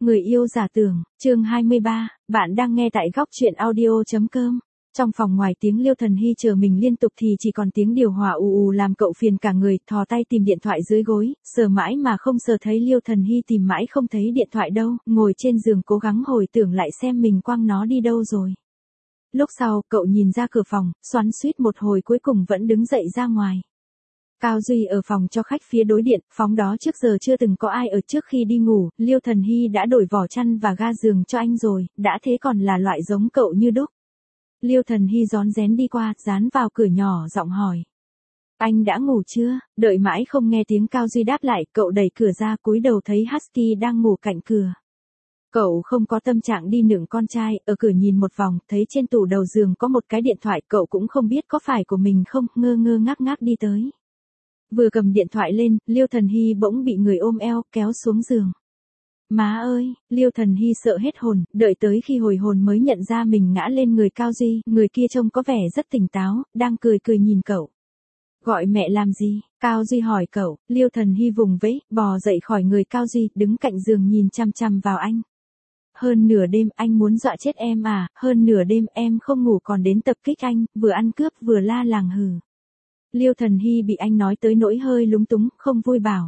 Người yêu giả tưởng, chương 23, bạn đang nghe tại góc truyện audio.com. Trong phòng ngoài tiếng Liêu Thần Hy chờ mình liên tục thì chỉ còn tiếng điều hòa ù ù làm cậu phiền cả người, thò tay tìm điện thoại dưới gối, sờ mãi mà không sờ thấy. Liêu Thần Hy tìm mãi không thấy điện thoại đâu, ngồi trên giường cố gắng hồi tưởng lại xem mình quăng nó đi đâu rồi. Lúc sau, cậu nhìn ra cửa phòng, xoắn xuýt một hồi cuối cùng vẫn đứng dậy ra ngoài. Cao Duy ở phòng cho khách phía đối diện, phòng đó trước giờ chưa từng có ai ở. Trước khi đi ngủ, Liêu Thần Hy đã đổi vỏ chăn và ga giường cho anh rồi, đã thế còn là loại giống cậu như đúc. Liêu Thần Hy rón rén đi qua, dán vào cửa nhỏ giọng hỏi. Anh đã ngủ chưa? Đợi mãi không nghe tiếng Cao Duy đáp lại, cậu đẩy cửa ra cúi đầu thấy Husky đang ngủ cạnh cửa. Cậu không có tâm trạng đi nựng con trai, ở cửa nhìn một vòng, thấy trên tủ đầu giường có một cái điện thoại, cậu cũng không biết có phải của mình không, ngơ ngơ ngác ngác đi tới. Vừa cầm điện thoại lên, Liêu Thần Hy bỗng bị người ôm eo, kéo xuống giường. Má ơi, Liêu Thần Hy sợ hết hồn, đợi tới khi hồi hồn mới nhận ra mình ngã lên người Cao Duy, người kia trông có vẻ rất tỉnh táo, đang cười cười nhìn cậu. Gọi mẹ làm gì? Cao Duy hỏi cậu. Liêu Thần Hy vùng vẫy, bò dậy khỏi người Cao Duy, đứng cạnh giường nhìn chằm chằm vào anh. Hơn nửa đêm anh muốn dọa chết em à? Hơn nửa đêm em không ngủ còn đến tập kích anh, vừa ăn cướp vừa la làng hừ. Liêu Thần Hy bị anh nói tới nỗi hơi lúng túng, không vui bảo.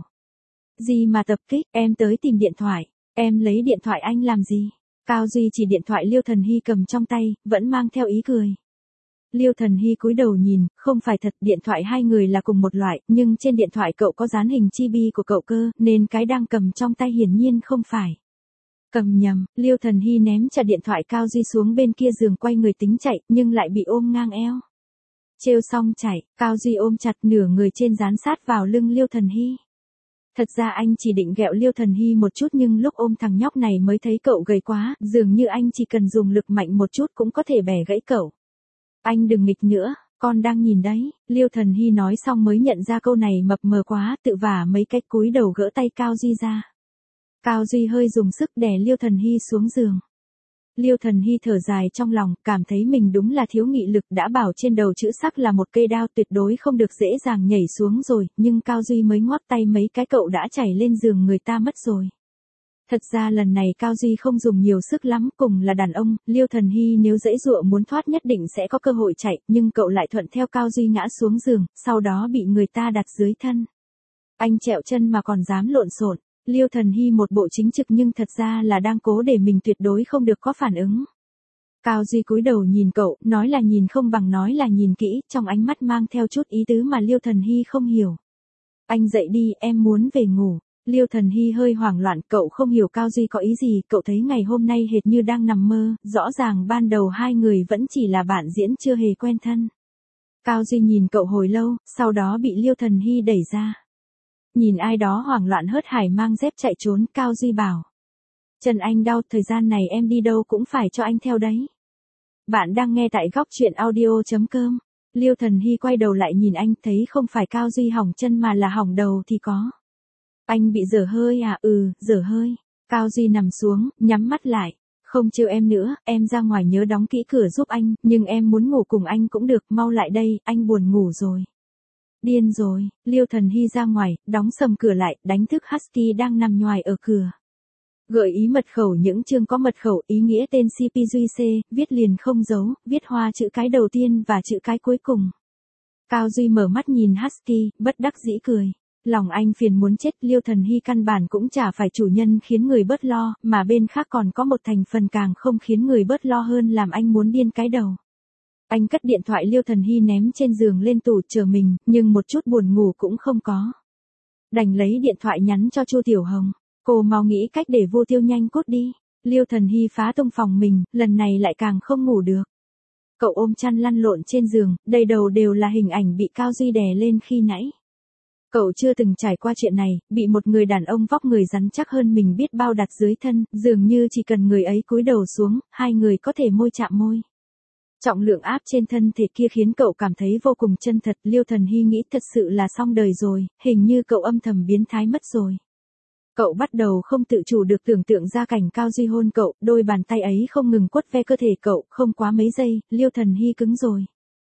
Gì mà tập kích, em tới tìm điện thoại, em lấy điện thoại anh làm gì? Cao Duy chỉ điện thoại Liêu Thần Hy cầm trong tay, vẫn mang theo ý cười. Liêu Thần Hy cúi đầu nhìn, không phải thật, điện thoại hai người là cùng một loại, nhưng trên điện thoại cậu có dán hình chibi của cậu cơ, nên cái đang cầm trong tay hiển nhiên không phải. Cầm nhầm, Liêu Thần Hy ném trả điện thoại Cao Duy xuống bên kia giường quay người tính chạy, nhưng lại bị ôm ngang eo. Trêu xong chạy, Cao Duy ôm chặt nửa người trên dán sát vào lưng Liêu Thần Hy. Thật ra anh chỉ định ghẹo Liêu Thần Hy một chút nhưng lúc ôm thằng nhóc này mới thấy cậu gầy quá, dường như anh chỉ cần dùng lực mạnh một chút cũng có thể bẻ gãy cậu. Anh đừng nghịch nữa, con đang nhìn đấy, Liêu Thần Hy nói xong mới nhận ra câu này mập mờ quá, tự vả mấy cách cúi đầu gỡ tay Cao Duy ra. Cao Duy hơi dùng sức đè Liêu Thần Hy xuống giường. Liêu Thần Hy thở dài trong lòng, cảm thấy mình đúng là thiếu nghị lực, đã bảo trên đầu chữ sắc là một cây đao tuyệt đối không được dễ dàng nhảy xuống rồi, nhưng Cao Duy mới ngoắc tay mấy cái cậu đã chảy lên giường người ta mất rồi. Thật ra lần này Cao Duy không dùng nhiều sức lắm, cùng là đàn ông, Liêu Thần Hy nếu giãy giụa muốn thoát nhất định sẽ có cơ hội chạy, nhưng cậu lại thuận theo Cao Duy ngã xuống giường, sau đó bị người ta đặt dưới thân. Anh trẹo chân mà còn dám lộn xộn. Liêu Thần Hy một bộ chính trực nhưng thật ra là đang cố để mình tuyệt đối không được có phản ứng. Cao Duy cúi đầu nhìn cậu, nói là nhìn không bằng nói là nhìn kỹ, trong ánh mắt mang theo chút ý tứ mà Liêu Thần Hy không hiểu. Anh dậy đi, em muốn về ngủ. Liêu Thần Hy hơi hoảng loạn, cậu không hiểu Cao Duy có ý gì, cậu thấy ngày hôm nay hệt như đang nằm mơ, rõ ràng ban đầu hai người vẫn chỉ là bạn diễn chưa hề quen thân. Cao Duy nhìn cậu hồi lâu, sau đó bị Liêu Thần Hy đẩy ra. Nhìn ai đó hoảng loạn hớt hải mang dép chạy trốn, Cao Duy bảo. Chân anh đau, thời gian này em đi đâu cũng phải cho anh theo đấy. Bạn đang nghe tại góc truyện audio.com. Liêu Thần Hy quay đầu lại nhìn anh, thấy không phải Cao Duy hỏng chân mà là hỏng đầu thì có. Anh bị dở hơi à? Ừ, dở hơi. Cao Duy nằm xuống, nhắm mắt lại. Không trêu em nữa, em ra ngoài nhớ đóng kỹ cửa giúp anh, nhưng em muốn ngủ cùng anh cũng được, mau lại đây, anh buồn ngủ rồi. Điên rồi, Liêu Thần Hy ra ngoài, đóng sầm cửa lại, đánh thức Husky đang nằm nhoài ở cửa. Gợi ý mật khẩu những chương có mật khẩu, ý nghĩa tên CPJC, viết liền không dấu, viết hoa chữ cái đầu tiên và chữ cái cuối cùng. Cao Duy mở mắt nhìn Husky, bất đắc dĩ cười. Lòng anh phiền muốn chết, Liêu Thần Hy căn bản cũng chả phải chủ nhân khiến người bớt lo, mà bên khác còn có một thành phần càng không khiến người bớt lo hơn làm anh muốn điên cái đầu. Anh cất điện thoại Liêu Thần Hy ném trên giường lên tủ chờ mình, nhưng một chút buồn ngủ cũng không có. Đành lấy điện thoại nhắn cho Chu Tiểu Hồng. Cô mau nghĩ cách để Vô Tiêu nhanh cút đi. Liêu Thần Hy phá tung phòng mình, lần này lại càng không ngủ được. Cậu ôm chăn lăn lộn trên giường, đầy đầu đều là hình ảnh bị Cao Duy đè lên khi nãy. Cậu chưa từng trải qua chuyện này, bị một người đàn ông vóc người rắn chắc hơn mình biết bao đặt dưới thân, dường như chỉ cần người ấy cúi đầu xuống, hai người có thể môi chạm môi. Trọng lượng áp trên thân thể kia khiến cậu cảm thấy vô cùng chân thật. Liêu Thần Hy nghĩ thật sự là xong đời rồi, hình như cậu âm thầm biến thái mất rồi. Cậu bắt đầu không tự chủ được tưởng tượng ra cảnh Cao Duy hôn cậu, đôi bàn tay ấy không ngừng quất ve cơ thể cậu, không quá mấy giây, Liêu Thần Hy cứng rồi.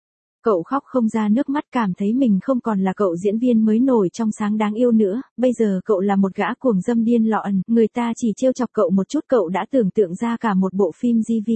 Cậu khóc không ra nước mắt, cảm thấy mình không còn là cậu diễn viên mới nổi trong sáng đáng yêu nữa, bây giờ cậu là một gã cuồng dâm điên lọn, người ta chỉ trêu chọc cậu một chút cậu đã tưởng tượng ra cả một bộ phim GV.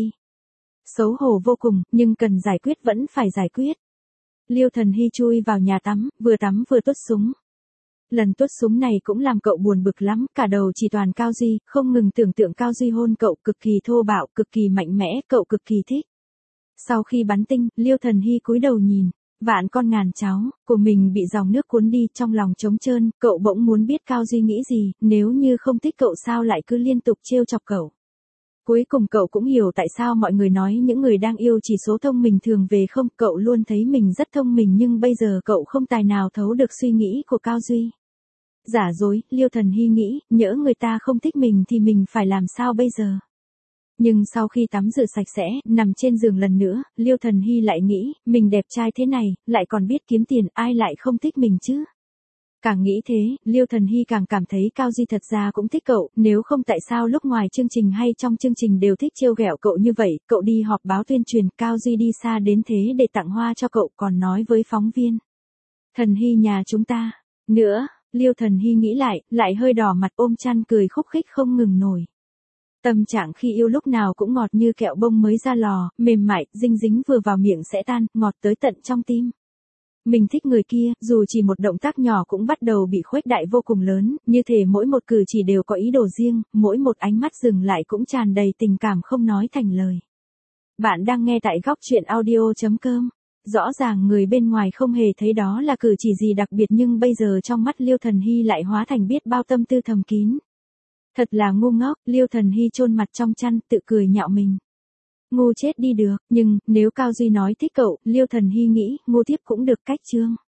Xấu hổ vô cùng, nhưng cần giải quyết vẫn phải giải quyết. Liêu Thần Hy chui vào nhà tắm, vừa tuốt súng. Lần tuốt súng này cũng làm cậu buồn bực lắm, cả đầu chỉ toàn Cao Duy, không ngừng tưởng tượng Cao Duy hôn cậu, cực kỳ thô bạo, cực kỳ mạnh mẽ, cậu cực kỳ thích. Sau khi bắn tinh, Liêu Thần Hy cúi đầu nhìn, vạn con ngàn cháu, của mình bị dòng nước cuốn đi, trong lòng trống trơn, cậu bỗng muốn biết Cao Duy nghĩ gì, nếu như không thích cậu sao lại cứ liên tục trêu chọc cậu. Cuối cùng cậu cũng hiểu tại sao mọi người nói những người đang yêu chỉ số thông minh thường về không, cậu luôn thấy mình rất thông minh nhưng bây giờ cậu không tài nào thấu được suy nghĩ của Cao Duy. Giả dối, Liêu Thần Hy nghĩ, nhỡ người ta không thích mình thì mình phải làm sao bây giờ? Nhưng sau khi tắm rửa sạch sẽ, nằm trên giường lần nữa, Liêu Thần Hy lại nghĩ, mình đẹp trai thế này, lại còn biết kiếm tiền, ai lại không thích mình chứ? Càng nghĩ thế, Liêu Thần Hy càng cảm thấy Cao Duy thật ra cũng thích cậu, nếu không tại sao lúc ngoài chương trình hay trong chương trình đều thích trêu ghẹo cậu như vậy, cậu đi họp báo tuyên truyền, Cao Duy đi xa đến thế để tặng hoa cho cậu, còn nói với phóng viên. Thần Hy nhà chúng ta, nữa, Liêu Thần Hy nghĩ lại hơi đỏ mặt ôm chăn cười khúc khích không ngừng nổi. Tâm trạng khi yêu lúc nào cũng ngọt như kẹo bông mới ra lò, mềm mại, dinh dính vừa vào miệng sẽ tan, ngọt tới tận trong tim. Mình thích người kia, dù chỉ một động tác nhỏ cũng bắt đầu bị khuếch đại vô cùng lớn, như thể mỗi một cử chỉ đều có ý đồ riêng, mỗi một ánh mắt dừng lại cũng tràn đầy tình cảm không nói thành lời. Bạn đang nghe tại góc truyện audio.com. Rõ ràng người bên ngoài không hề thấy đó là cử chỉ gì đặc biệt nhưng bây giờ trong mắt Liêu Thần Hy lại hóa thành biết bao tâm tư thầm kín. Thật là ngu ngốc, Liêu Thần Hy chôn mặt trong chăn, tự cười nhạo mình. Ngu chết đi được, nhưng, nếu Cao Duy nói thích cậu, Liêu Thần Hy nghĩ, ngu tiếp cũng được cách chương.